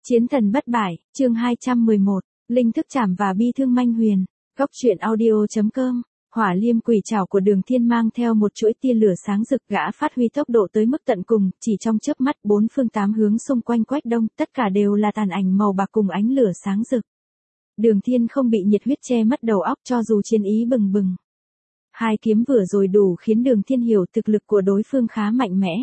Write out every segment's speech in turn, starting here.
Chiến thần bất bại, chương 211, linh thức trảm và bi thương manh huyền. Góc truyện audio.com. Hỏa liêm quỷ trảo của Đường Thiên mang theo một chuỗi tia lửa sáng rực, gã phát huy tốc độ tới mức tận cùng, chỉ trong chớp mắt bốn phương tám hướng xung quanh Quách Đông, tất cả đều là tàn ảnh màu bạc cùng ánh lửa sáng rực. Đường Thiên không bị nhiệt huyết che mất đầu óc cho dù chiến ý bừng bừng. Hai kiếm vừa rồi đủ khiến Đường Thiên hiểu thực lực của đối phương khá mạnh mẽ.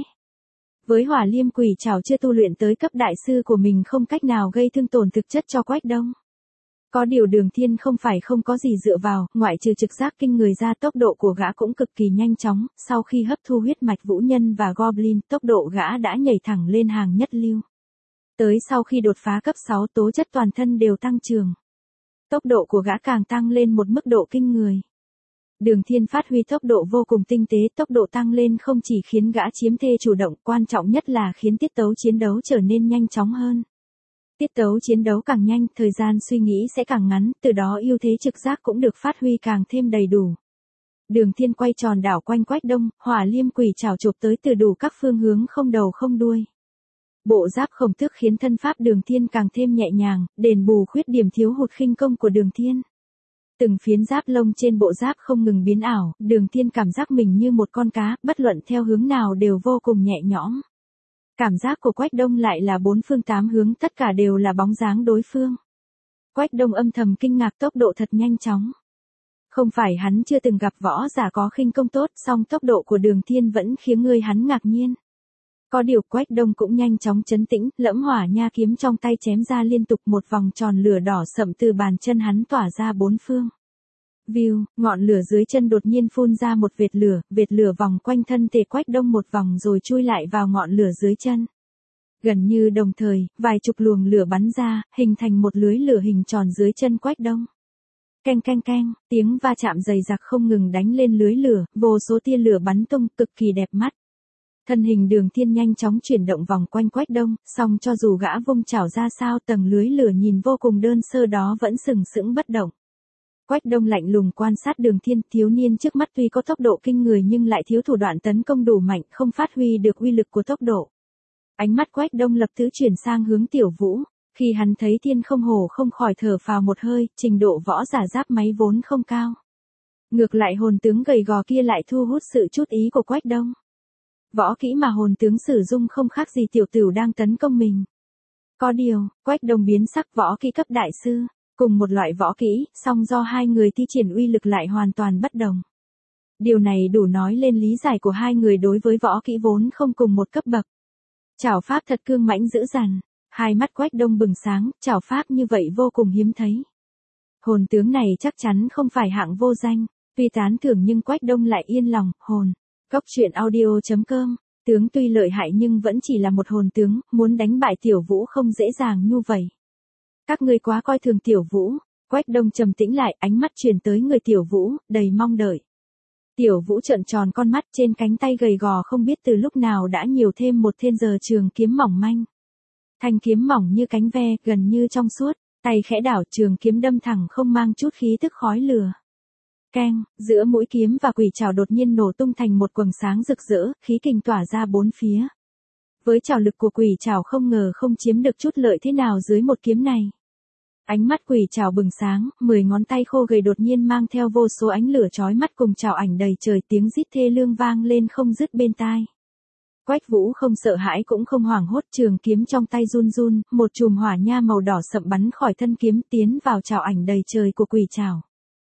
Với hỏa liêm quỷ trảo chưa tu luyện tới cấp đại sư của mình không cách nào gây thương tổn thực chất cho Quách Đông. Có điều Đường Thiên không phải không có gì dựa vào, ngoại trừ trực giác kinh người ra, tốc độ của gã cũng cực kỳ nhanh chóng, sau khi hấp thu huyết mạch vũ nhân và goblin, tốc độ gã đã nhảy thẳng lên hàng nhất lưu. Tới sau khi đột phá cấp 6, tố chất toàn thân đều tăng trưởng. Tốc độ của gã càng tăng lên một mức độ kinh người. Đường Thiên phát huy tốc độ vô cùng tinh tế, tốc độ tăng lên không chỉ khiến gã chiếm thế chủ động, quan trọng nhất là khiến tiết tấu chiến đấu trở nên nhanh chóng hơn. Tiết tấu chiến đấu càng nhanh, thời gian suy nghĩ sẽ càng ngắn, từ đó ưu thế trực giác cũng được phát huy càng thêm đầy đủ. Đường Thiên quay tròn đảo quanh Quách Đông, hỏa liêm quỷ trảo chụp tới từ đủ các phương hướng không đầu không đuôi. Bộ giáp khổng tước khiến thân pháp Đường Thiên càng thêm nhẹ nhàng, đền bù khuyết điểm thiếu hụt khinh công của Đường Thiên. Từng phiến giáp lông trên bộ giáp không ngừng biến ảo, Đường Thiên cảm giác mình như một con cá, bất luận theo hướng nào đều vô cùng nhẹ nhõm. Cảm giác của Quách Đông lại là bốn phương tám hướng, tất cả đều là bóng dáng đối phương. Quách Đông âm thầm kinh ngạc, tốc độ thật nhanh chóng. Không phải hắn chưa từng gặp võ giả có khinh công tốt, song tốc độ của Đường Thiên vẫn khiến người hắn ngạc nhiên. Có điều Quách Đông cũng nhanh chóng trấn tĩnh, lẫm hỏa nha kiếm trong tay chém ra liên tục, một vòng tròn lửa đỏ sậm từ bàn chân hắn tỏa ra bốn phương. View, ngọn lửa dưới chân đột nhiên phun ra một vệt lửa vòng quanh thân thể Quách Đông một vòng rồi chui lại vào ngọn lửa dưới chân. Gần như đồng thời, vài chục luồng lửa bắn ra, hình thành một lưới lửa hình tròn dưới chân Quách Đông. Keng keng keng, tiếng va chạm dày đặc không ngừng đánh lên lưới lửa, vô số tia lửa bắn tung, cực kỳ đẹp mắt. Thân hình Đường Thiên nhanh chóng chuyển động vòng quanh Quách Đông, song cho dù gã vung chảo ra sao, tầng lưới lửa nhìn vô cùng đơn sơ đó vẫn sừng sững bất động. Quách Đông lạnh lùng quan sát Đường Thiên, thiếu niên trước mắt tuy có tốc độ kinh người nhưng lại thiếu thủ đoạn tấn công đủ mạnh, không phát huy được uy lực của tốc độ. Ánh mắt Quách Đông lập tức chuyển sang hướng Tiểu Vũ, khi hắn thấy Thiên không hổ không khỏi thở phào một hơi, trình độ võ giả giáp máy vốn không cao. Ngược lại hồn tướng gầy gò kia lại thu hút sự chú ý của Quách Đông. Võ kỹ mà hồn tướng sử dụng không khác gì tiểu tửu đang tấn công mình. Có điều, Quách Đông biến sắc, võ kỹ cấp đại sư, cùng một loại võ kỹ, song do hai người thi triển uy lực lại hoàn toàn bất đồng. Điều này đủ nói lên lý giải của hai người đối với võ kỹ vốn không cùng một cấp bậc. Chảo pháp thật cương mãnh dữ dằn, hai mắt Quách Đông bừng sáng, chảo pháp như vậy vô cùng hiếm thấy. Hồn tướng này chắc chắn không phải hạng vô danh, tuy tán thưởng nhưng Quách Đông lại yên lòng, hồn. Góc truyện audio.com, tướng tuy lợi hại nhưng vẫn chỉ là một hồn tướng, muốn đánh bại Tiểu Vũ không dễ dàng như vậy. Các ngươi quá coi thường Tiểu Vũ. Quách Đông trầm tĩnh lại, ánh mắt chuyển tới người Tiểu Vũ, đầy mong đợi. Tiểu Vũ trợn tròn con mắt, trên cánh tay gầy gò không biết từ lúc nào đã nhiều thêm một thiên giờ trường kiếm mỏng manh. Thanh kiếm mỏng như cánh ve, gần như trong suốt, tay khẽ đảo, trường kiếm đâm thẳng không mang chút khí tức khói lửa. Keng, giữa mũi kiếm và quỷ trảo đột nhiên nổ tung thành một quầng sáng rực rỡ, khí kình tỏa ra bốn phía. Với trảo lực của quỷ trảo không ngờ không chiếm được chút lợi thế nào dưới một kiếm này. Ánh mắt quỷ trảo bừng sáng, 10 ngón tay khô gầy đột nhiên mang theo vô số ánh lửa chói mắt cùng trảo ảnh đầy trời, tiếng rít thê lương vang lên không dứt bên tai. Quách Vũ không sợ hãi cũng không hoảng hốt, trường kiếm trong tay run run, một chùm hỏa nha màu đỏ sậm bắn khỏi thân kiếm tiến vào trảo ảnh đầy trời của quỷ trảo.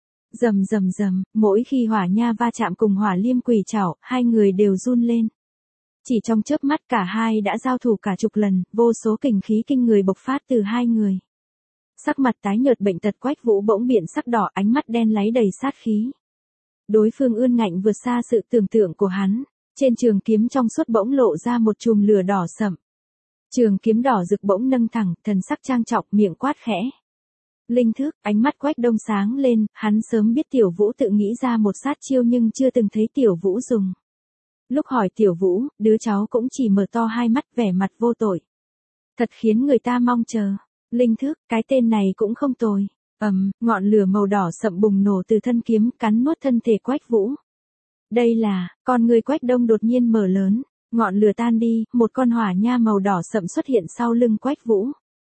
Rầm rầm rầm, mỗi khi hỏa nha va chạm cùng hỏa liêm quỷ trảo, hai người đều run lên. Chỉ trong chớp mắt cả hai đã giao thủ cả chục lần, vô số kình khí kinh người bộc phát từ hai người. Sắc mặt tái nhợt bệnh tật Quách Vũ bỗng biển sắc đỏ, ánh mắt đen láy đầy sát khí. Đối phương ươn ngạnh vượt xa sự tưởng tượng của hắn, trên trường kiếm trong suốt bỗng lộ ra một chùm lửa đỏ sậm. Trường kiếm đỏ rực bỗng nâng thẳng, thần sắc trang trọng, miệng quát khẽ. Linh thức, ánh mắt Quách Đông sáng lên, hắn sớm biết Tiểu Vũ tự nghĩ ra một sát chiêu nhưng chưa từng thấy Tiểu Vũ dùng. Lúc hỏi Tiểu Vũ, đứa cháu cũng chỉ mở to hai mắt vẻ mặt vô tội. Thật khiến người ta mong chờ. Linh thức, cái tên này cũng không tồi. Ngọn lửa màu đỏ sậm bùng nổ từ thân kiếm, cắn nuốt thân thể Quách Vũ. Đây là, con người Quách Đông đột nhiên mở lớn, ngọn lửa tan đi, một con hỏa nha màu đỏ sậm xuất hiện sau lưng Quách Vũ.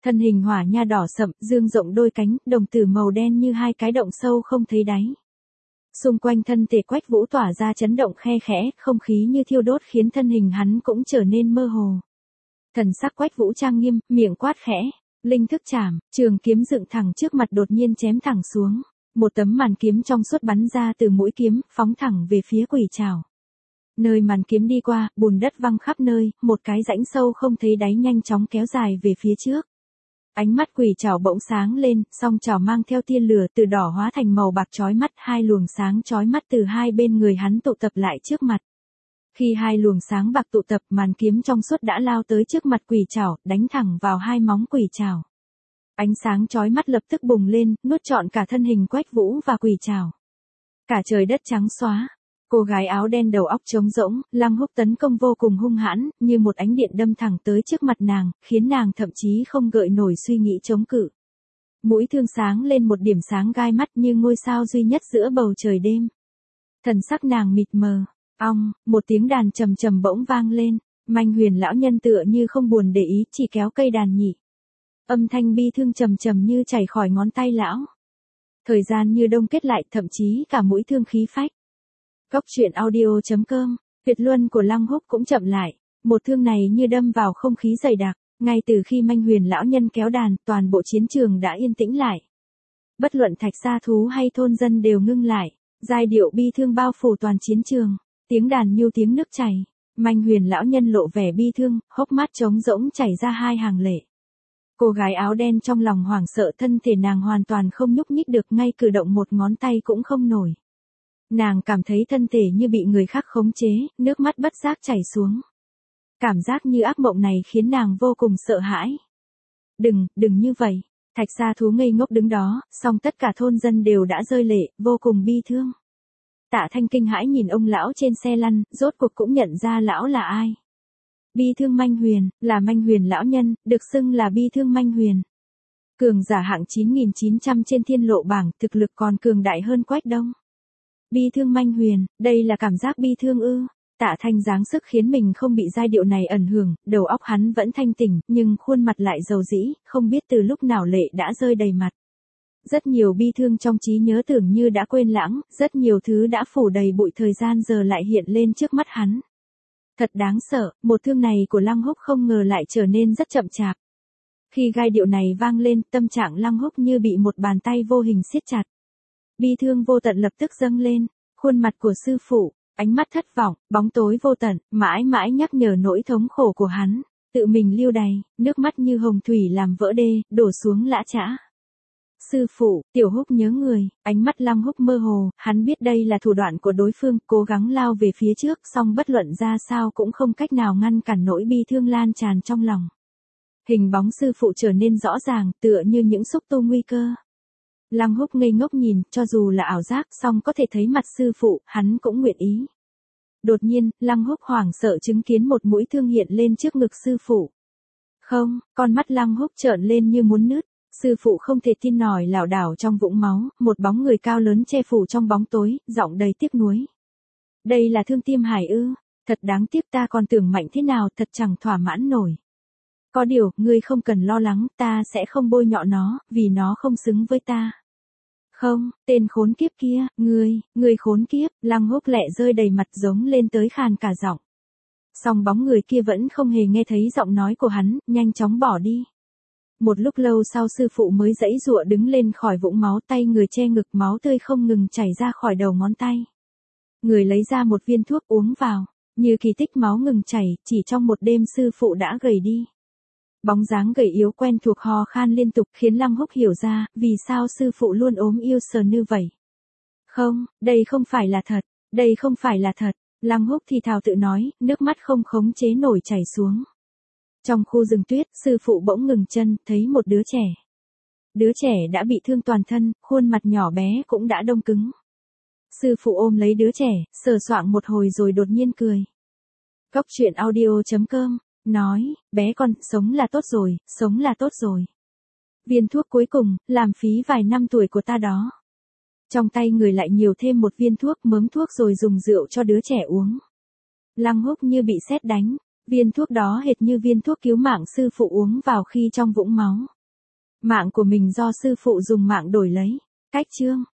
Thân hình hỏa nha đỏ sậm, dương rộng đôi cánh, đồng tử màu đen như hai cái động sâu không thấy đáy. Xung quanh thân thể Quách Vũ tỏa ra chấn động khe khẽ, không khí như thiêu đốt khiến thân hình hắn cũng trở nên mơ hồ. Thần sắc Quách Vũ trang nghiêm, miệng quát khẽ, linh thức chảm, trường kiếm dựng thẳng trước mặt đột nhiên chém thẳng xuống. Một tấm màn kiếm trong suốt bắn ra từ mũi kiếm, phóng thẳng về phía quỷ trảo. Nơi màn kiếm đi qua, bùn đất văng khắp nơi, một cái rãnh sâu không thấy đáy nhanh chóng kéo dài về phía trước. Ánh mắt quỷ trảo bỗng sáng lên, song trảo mang theo tia lửa từ đỏ hóa thành màu bạc chói mắt, hai luồng sáng chói mắt từ hai bên người hắn tụ tập lại trước mặt. Khi hai luồng sáng bạc tụ tập, màn kiếm trong suốt đã lao tới trước mặt quỷ trảo, đánh thẳng vào hai móng quỷ trảo. Ánh sáng chói mắt lập tức bùng lên, nuốt trọn cả thân hình Quách Vũ và quỷ trảo. Cả trời đất trắng xóa. Cô gái áo đen đầu óc trống rỗng, Lăng Húc tấn công vô cùng hung hãn, như một ánh điện đâm thẳng tới trước mặt nàng, khiến nàng thậm chí không gợi nổi suy nghĩ chống cự. Mũi thương sáng lên một điểm sáng gai mắt như ngôi sao duy nhất giữa bầu trời đêm. Thần sắc nàng mịt mờ. Ong, một tiếng đàn trầm trầm bỗng vang lên, Manh Huyền lão nhân tựa như không buồn để ý, chỉ kéo cây đàn nhị. Âm thanh bi thương trầm trầm như chảy khỏi ngón tay lão. Thời gian như đông kết lại, thậm chí cả mũi thương khí phách. Góc truyện audio.com, Tuyệt luân của Lăng Húc cũng chậm lại, một thương này như đâm vào không khí dày đặc, ngay từ khi Manh Huyền lão nhân kéo đàn, toàn bộ chiến trường đã yên tĩnh lại. Bất luận Thạch Gia Thú hay thôn dân đều ngưng lại, giai điệu bi thương bao phủ toàn chiến trường, tiếng đàn như tiếng nước chảy. Manh Huyền lão nhân lộ vẻ bi thương, hốc mắt trống rỗng chảy ra hai hàng lệ. Cô gái áo đen trong lòng hoảng sợ, thân thể nàng hoàn toàn không nhúc nhích được, ngay cử động một ngón tay cũng không nổi. Nàng cảm thấy thân thể như bị người khác khống chế, nước mắt bất giác chảy xuống. Cảm giác như ác mộng này khiến nàng vô cùng sợ hãi. Đừng như vậy. Thạch Gia Thú ngây ngốc đứng đó, song tất cả thôn dân đều đã rơi lệ, vô cùng bi thương. Tạ Thanh kinh hãi nhìn ông lão trên xe lăn, rốt cuộc cũng nhận ra lão là ai. Bi thương Manh Huyền, là Manh Huyền lão nhân, được xưng là bi thương Manh Huyền. Cường giả hạng 9.900 trên thiên lộ bảng, thực lực còn cường đại hơn Quách Đông. Bi thương Manh Huyền, đây là cảm giác bi thương ư? Tạ Thanh giáng sức khiến mình không bị giai điệu này ẩn hưởng, đầu óc hắn vẫn thanh tỉnh, nhưng khuôn mặt lại dầu dĩ, không biết từ lúc nào lệ đã rơi đầy mặt. Rất nhiều bi thương trong trí nhớ tưởng như đã quên lãng, rất nhiều thứ đã phủ đầy bụi thời gian giờ lại hiện lên trước mắt hắn. Thật đáng sợ, một thương này của Lăng Húc không ngờ lại trở nên rất chậm chạp. Khi giai điệu này vang lên, tâm trạng Lăng Húc như bị một bàn tay vô hình siết chặt. Bi thương vô tận lập tức dâng lên, khuôn mặt của sư phụ, ánh mắt thất vọng, bóng tối vô tận, mãi mãi nhắc nhở nỗi thống khổ của hắn, tự mình lưu đày, nước mắt như hồng thủy làm vỡ đê, đổ xuống lã chã. Sư phụ, Tiểu Húc nhớ người, ánh mắt Lăng Húc mơ hồ, hắn biết đây là thủ đoạn của đối phương, cố gắng lao về phía trước, song bất luận ra sao cũng không cách nào ngăn cản nỗi bi thương lan tràn trong lòng. Hình bóng sư phụ trở nên rõ ràng, tựa như những xúc tu nguy cơ. Lăng Húc ngây ngốc nhìn, cho dù là ảo giác, song có thể thấy mặt sư phụ, hắn cũng nguyện ý. Đột nhiên, Lăng Húc hoảng sợ chứng kiến một mũi thương hiện lên trước ngực sư phụ. Không, con mắt Lăng Húc trợn lên như muốn nứt. Sư phụ không thể tin nổi lảo đảo trong vũng máu, một bóng người cao lớn che phủ trong bóng tối, giọng đầy tiếc nuối. Đây là thương Tiêm Hải ư? Thật đáng tiếc, ta còn tưởng mạnh thế nào, thật chẳng thỏa mãn nổi. Có điều, ngươi không cần lo lắng, ta sẽ không bôi nhọ nó, vì nó không xứng với ta. Không, tên khốn kiếp kia, ngươi khốn kiếp, Lăng Húc lệ rơi đầy mặt giống lên tới khàn cả giọng. Song bóng người kia vẫn không hề nghe thấy giọng nói của hắn, nhanh chóng bỏ đi. Một lúc lâu sau sư phụ mới giãy giụa đứng lên khỏi vũng máu, tay người che ngực, máu tươi không ngừng chảy ra khỏi đầu ngón tay. Người lấy ra một viên thuốc uống vào, như kỳ tích máu ngừng chảy, chỉ trong một đêm sư phụ đã gầy đi. Bóng dáng gầy yếu quen thuộc hò khan liên tục khiến Lăng Húc hiểu ra, vì sao sư phụ luôn ốm yêu sờ như vậy. Không, đây không phải là thật, đây không phải là thật, Lăng Húc thì thào tự nói, nước mắt không khống chế nổi chảy xuống. Trong khu rừng tuyết, sư phụ bỗng ngừng chân, thấy một đứa trẻ. Đứa trẻ đã bị thương toàn thân, khuôn mặt nhỏ bé cũng đã đông cứng. Sư phụ ôm lấy đứa trẻ, sờ soạng một hồi rồi đột nhiên cười. Góc truyện audio.com, nói, bé con, sống là tốt rồi, sống là tốt rồi. Viên thuốc cuối cùng, làm phí vài năm tuổi của ta đó. Trong tay người lại nhiều thêm một viên thuốc, mớm thuốc rồi dùng rượu cho đứa trẻ uống. Lăng Húc như bị sét đánh. Viên thuốc đó hệt như viên thuốc cứu mạng sư phụ uống vào khi trong vũng máu. Mạng của mình do sư phụ dùng mạng đổi lấy. Cách chương